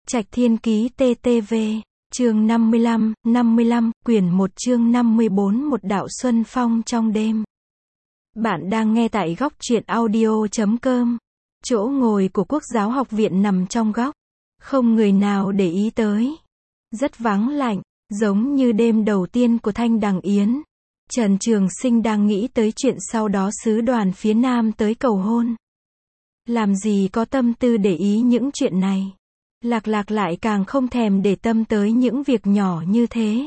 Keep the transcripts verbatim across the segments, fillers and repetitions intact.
Trạch Thiên Ký tê tê vê, chương năm mươi lăm, năm mươi lăm, quyển một chương năm mươi bốn Một đạo xuân phong trong đêm. Bạn đang nghe tại góc truyện audio chấm com. Chỗ ngồi của Quốc giáo học viện nằm trong góc. Không người nào để ý tới. Rất vắng lạnh, giống như đêm đầu tiên của Thanh Đằng Yến. Trần Trường Sinh đang nghĩ tới chuyện sau đó sứ đoàn phía Nam tới cầu hôn. Làm gì có tâm tư để ý những chuyện này. Lạc Lạc lại càng không thèm để tâm tới những việc nhỏ như thế.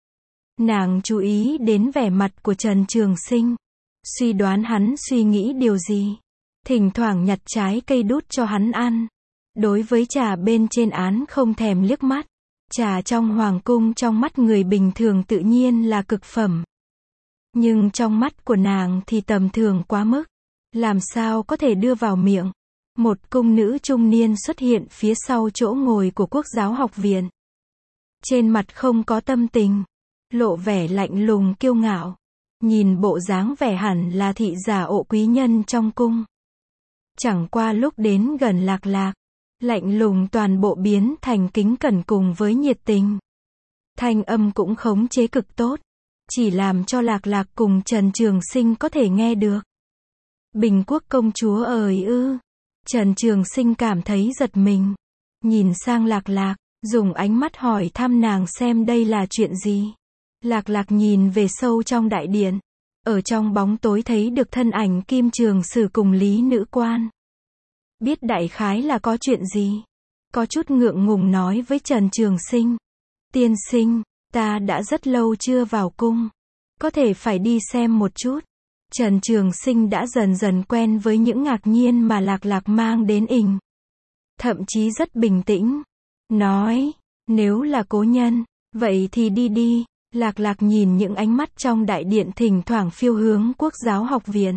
Nàng chú ý đến vẻ mặt của Trần Trường Sinh. Suy đoán hắn suy nghĩ điều gì. Thỉnh thoảng nhặt trái cây đút cho hắn ăn. Đối với trà bên trên án không thèm liếc mắt. Trà trong hoàng cung trong mắt người bình thường tự nhiên là cực phẩm. Nhưng trong mắt của nàng thì tầm thường quá mức. Làm sao có thể đưa vào miệng. Một cung nữ trung niên xuất hiện phía sau chỗ ngồi của Quốc giáo học viện. Trên mặt không có tâm tình. Lộ vẻ lạnh lùng kiêu ngạo. Nhìn bộ dáng vẻ hẳn là thị giả ộ quý nhân trong cung. Chẳng qua lúc đến gần Lạc Lạc. Lạnh lùng toàn bộ biến thành kính cẩn cùng với nhiệt tình. Thanh âm cũng khống chế cực tốt. Chỉ làm cho Lạc Lạc cùng Trần Trường Sinh có thể nghe được. Bình Quốc công chúa ơi ư. Trần Trường Sinh cảm thấy giật mình. Nhìn sang Lạc Lạc, dùng ánh mắt hỏi thăm nàng xem đây là chuyện gì. Lạc Lạc nhìn về sâu trong đại điện. Ở trong bóng tối thấy được thân ảnh Kim Trường Sử cùng Lý Nữ Quan. Biết đại khái là có chuyện gì. Có chút ngượng ngùng nói với Trần Trường Sinh. Tiên sinh, ta đã rất lâu chưa vào cung. Có thể phải đi xem một chút. Trần Trường Sinh đã dần dần quen với những ngạc nhiên mà Lạc Lạc mang đến ình. Thậm chí rất bình tĩnh. Nói, nếu là cố nhân, vậy thì đi đi. Lạc Lạc nhìn những ánh mắt trong đại điện thỉnh thoảng phiêu hướng Quốc giáo học viện.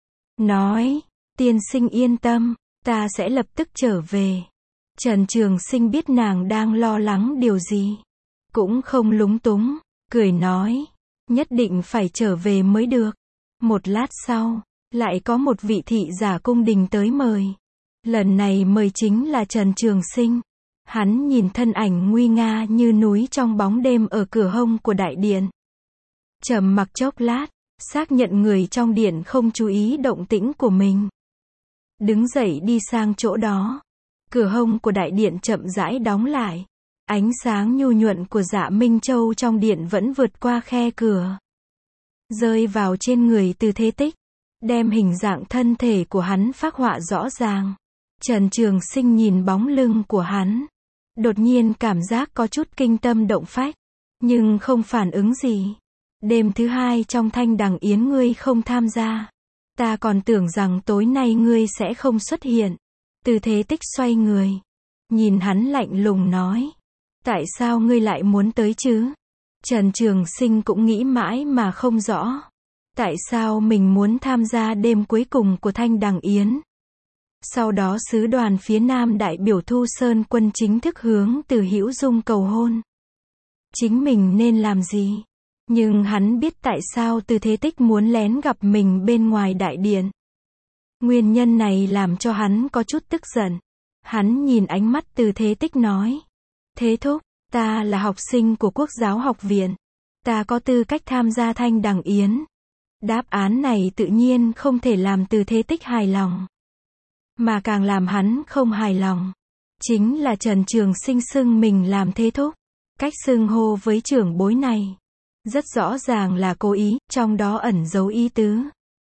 Nói, tiên sinh yên tâm, ta sẽ lập tức trở về. Trần Trường Sinh biết nàng đang lo lắng điều gì. Cũng không lúng túng, cười nói, nhất định phải trở về mới được. Một lát sau, lại có một vị thị giả cung đình tới mời. Lần này mời chính là Trần Trường Sinh. Hắn nhìn thân ảnh nguy nga như núi trong bóng đêm ở cửa hông của đại điện. Trầm mặc chốc lát, xác nhận người trong điện không chú ý động tĩnh của mình. Đứng dậy đi sang chỗ đó. Cửa hông của đại điện chậm rãi đóng lại. Ánh sáng nhu nhuận của Dạ Minh Châu trong điện vẫn vượt qua khe cửa. Rơi vào trên người Từ Thế Tích. Đem hình dạng thân thể của hắn phác họa rõ ràng. Trần Trường Sinh nhìn bóng lưng của hắn. Đột nhiên cảm giác có chút kinh tâm động phách. Nhưng không phản ứng gì. Đêm thứ hai trong Thanh Đằng Yến ngươi không tham gia. Ta còn tưởng rằng tối nay ngươi sẽ không xuất hiện. Từ Thế Tích xoay người. Nhìn hắn lạnh lùng nói. Tại sao ngươi lại muốn tới chứ? Trần Trường Sinh cũng nghĩ mãi mà không rõ. Tại sao mình muốn tham gia đêm cuối cùng của Thanh Đằng Yến? Sau đó sứ đoàn phía Nam đại biểu Thu Sơn quân chính thức hướng Từ Hữu Dung cầu hôn. Chính mình nên làm gì? Nhưng hắn biết tại sao Từ Thế Tích muốn lén gặp mình bên ngoài đại điện. Nguyên nhân này làm cho hắn có chút tức giận. Hắn nhìn ánh mắt Từ Thế Tích nói. Thế thúc, ta là học sinh của Quốc giáo học viện. Ta có tư cách tham gia Thanh Đằng Yến. Đáp án này tự nhiên không thể làm Từ Thế Tích hài lòng. Mà càng làm hắn không hài lòng. Chính là Trần Trường Sinh xưng mình làm thế thúc. Cách xưng hô với trưởng bối này. Rất rõ ràng là cố ý, trong đó ẩn giấu ý tứ.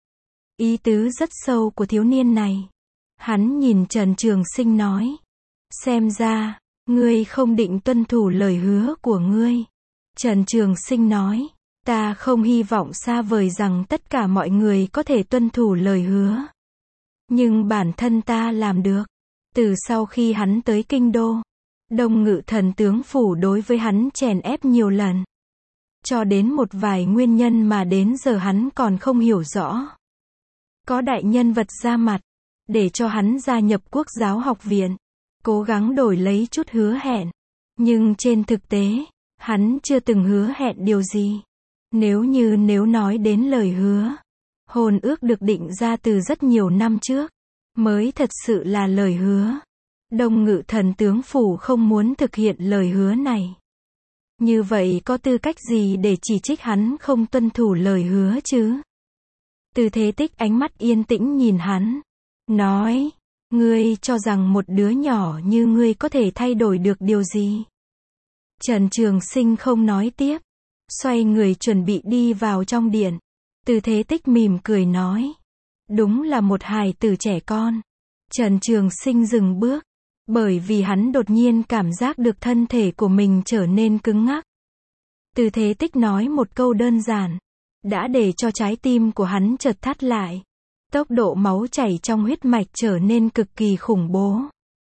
Ý tứ rất sâu của thiếu niên này. Hắn nhìn Trần Trường Sinh nói. Xem ra, ngươi không định tuân thủ lời hứa của ngươi. Trần Trường Sinh nói. Ta không hy vọng xa vời rằng tất cả mọi người có thể tuân thủ lời hứa. Nhưng bản thân ta làm được. Từ sau khi hắn tới kinh đô, Đông Ngự thần tướng phủ đối với hắn chèn ép nhiều lần. Cho đến một vài nguyên nhân mà đến giờ hắn còn không hiểu rõ. Có đại nhân vật ra mặt, để cho hắn gia nhập Quốc giáo học viện. Cố gắng đổi lấy chút hứa hẹn. Nhưng trên thực tế, hắn chưa từng hứa hẹn điều gì. Nếu như nếu nói đến lời hứa, hôn ước được định ra từ rất nhiều năm trước, mới thật sự là lời hứa. Đông Ngự thần tướng phủ không muốn thực hiện lời hứa này. Như vậy có tư cách gì để chỉ trích hắn không tuân thủ lời hứa chứ? Từ Thế Tích ánh mắt yên tĩnh nhìn hắn. Nói, ngươi cho rằng một đứa nhỏ như ngươi có thể thay đổi được điều gì? Trần Trường Sinh không nói tiếp. Xoay người chuẩn bị đi vào trong điện. Từ Thế Tích mỉm cười nói. Đúng là một hài tử trẻ con. Trần Trường Sinh dừng bước. Bởi vì hắn đột nhiên cảm giác được thân thể của mình trở nên cứng ngắc. Từ Thế Tích nói một câu đơn giản. Đã để cho trái tim của hắn chợt thắt lại. Tốc độ máu chảy trong huyết mạch trở nên cực kỳ khủng bố.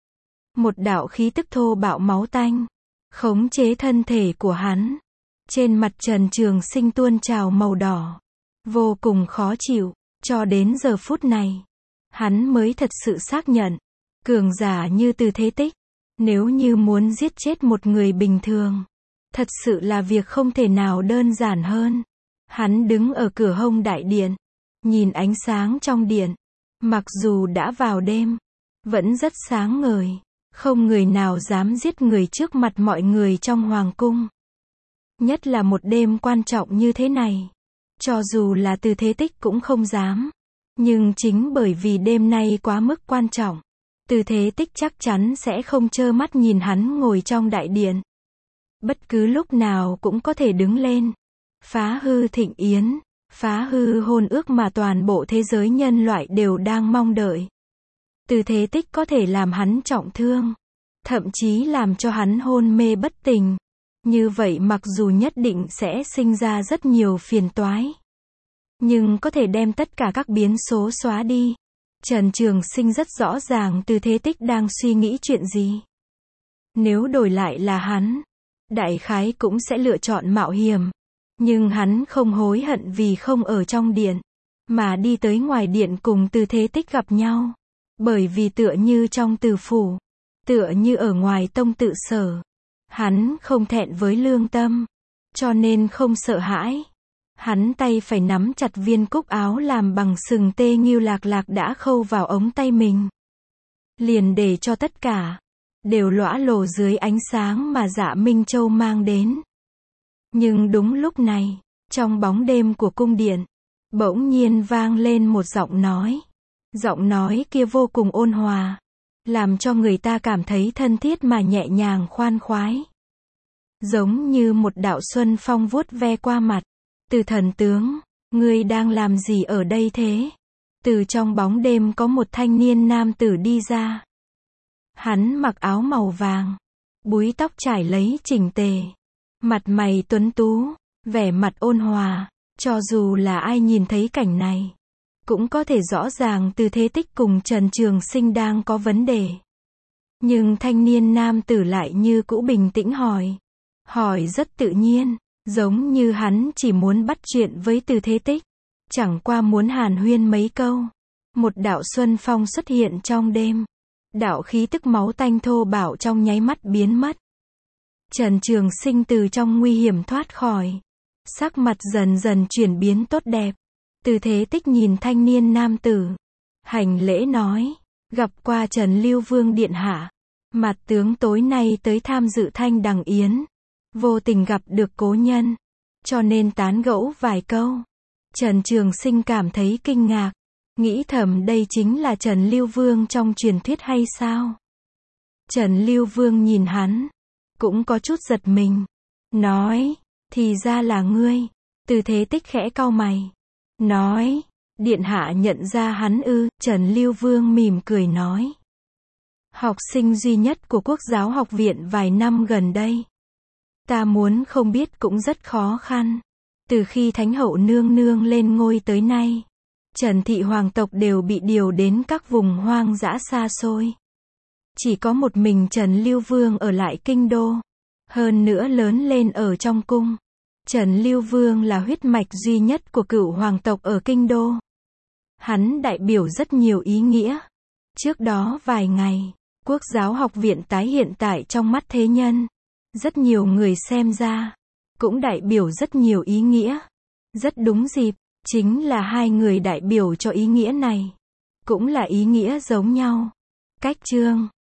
Một đạo khí tức thô bạo máu tanh. Khống chế thân thể của hắn. Trên mặt Trần Trường Sinh tuôn trào màu đỏ. Vô cùng khó chịu. Cho đến giờ phút này. Hắn mới thật sự xác nhận. Cường giả như Từ Thế Tích. Nếu như muốn giết chết một người bình thường. Thật sự là việc không thể nào đơn giản hơn. Hắn đứng ở cửa hông đại điện. Nhìn ánh sáng trong điện. Mặc dù đã vào đêm. Vẫn rất sáng ngời. Không người nào dám giết người trước mặt mọi người trong hoàng cung. Nhất là một đêm quan trọng như thế này. Cho dù là Từ Thế Tích cũng không dám. Nhưng chính bởi vì đêm nay quá mức quan trọng. Từ Thế Tích chắc chắn sẽ không trơ mắt nhìn hắn ngồi trong đại điện. Bất cứ lúc nào cũng có thể đứng lên. Phá hư thịnh yến. Phá hư hôn ước mà toàn bộ thế giới nhân loại đều đang mong đợi. Từ Thế Tích có thể làm hắn trọng thương. Thậm chí làm cho hắn hôn mê bất tỉnh. Như vậy mặc dù nhất định sẽ sinh ra rất nhiều phiền toái. Nhưng có thể đem tất cả các biến số xóa đi. Trần Trường Sinh rất rõ ràng Từ Thế Tích đang suy nghĩ chuyện gì. Nếu đổi lại là hắn, đại khái cũng sẽ lựa chọn mạo hiểm. Nhưng hắn không hối hận vì không ở trong điện, mà đi tới ngoài điện cùng Từ Thế Tích gặp nhau. Bởi vì tựa như trong Từ phủ, tựa như ở ngoài tông tự sở, hắn không thẹn với lương tâm, cho nên không sợ hãi. Hắn tay phải nắm chặt viên cúc áo làm bằng sừng tê Ngưu Lạc Lạc đã khâu vào ống tay mình. Liền để cho tất cả đều lõa lồ dưới ánh sáng mà Dạ Minh Châu mang đến. Nhưng đúng lúc này, trong bóng đêm của cung điện, bỗng nhiên vang lên một giọng nói. Giọng nói kia vô cùng ôn hòa, làm cho người ta cảm thấy thân thiết mà nhẹ nhàng khoan khoái. Giống như một đạo xuân phong vuốt ve qua mặt. Từ thần tướng, ngươi đang làm gì ở đây thế? Từ trong bóng đêm có một thanh niên nam tử đi ra. Hắn mặc áo màu vàng, búi tóc trải lấy chỉnh tề, mặt mày tuấn tú, vẻ mặt ôn hòa, cho dù là ai nhìn thấy cảnh này, cũng có thể rõ ràng Từ Thế Tích cùng Trần Trường Sinh đang có vấn đề. Nhưng thanh niên nam tử lại như cũ bình tĩnh hỏi. Hỏi rất tự nhiên, giống như hắn chỉ muốn bắt chuyện với Từ Thế Tích. Chẳng qua muốn hàn huyên mấy câu. Một đạo xuân phong xuất hiện trong đêm. Đạo khí tức máu tanh thô bạo trong nháy mắt biến mất. Trần Trường Sinh từ trong nguy hiểm thoát khỏi. Sắc mặt dần dần chuyển biến tốt đẹp. Từ Thế Tích nhìn thanh niên nam tử. Hành lễ nói. Gặp qua Trần Lưu Vương Điện Hạ. Mạt tướng tối nay tới tham dự thanh đằng yến. Vô tình gặp được cố nhân. Cho nên tán gẫu vài câu. Trần Trường Sinh cảm thấy kinh ngạc. Nghĩ thầm đây chính là Trần Lưu Vương trong truyền thuyết hay sao? Trần Lưu Vương nhìn hắn. Cũng có chút giật mình. Nói. Thì ra là ngươi. Từ Thế Tích khẽ cau mày. Nói. Điện hạ nhận ra hắn ư? Trần Lưu Vương mỉm cười nói. Học sinh duy nhất của Quốc giáo học viện vài năm gần đây. Ta muốn không biết cũng rất khó khăn. Từ khi Thánh hậu nương nương lên ngôi tới nay, Trần thị hoàng tộc đều bị điều đến các vùng hoang dã xa xôi. Chỉ có một mình Trần Lưu Vương ở lại kinh đô. Hơn nữa lớn lên ở trong cung. Trần Lưu Vương là huyết mạch duy nhất của cửu hoàng tộc ở kinh đô. Hắn đại biểu rất nhiều ý nghĩa. Trước đó vài ngày, Quốc giáo học viện tái hiện tại trong mắt thế nhân. Rất nhiều người xem ra, cũng đại biểu rất nhiều ý nghĩa. Rất đúng dịp, chính là hai người đại biểu cho ý nghĩa này. Cũng là ý nghĩa giống nhau. Cách chương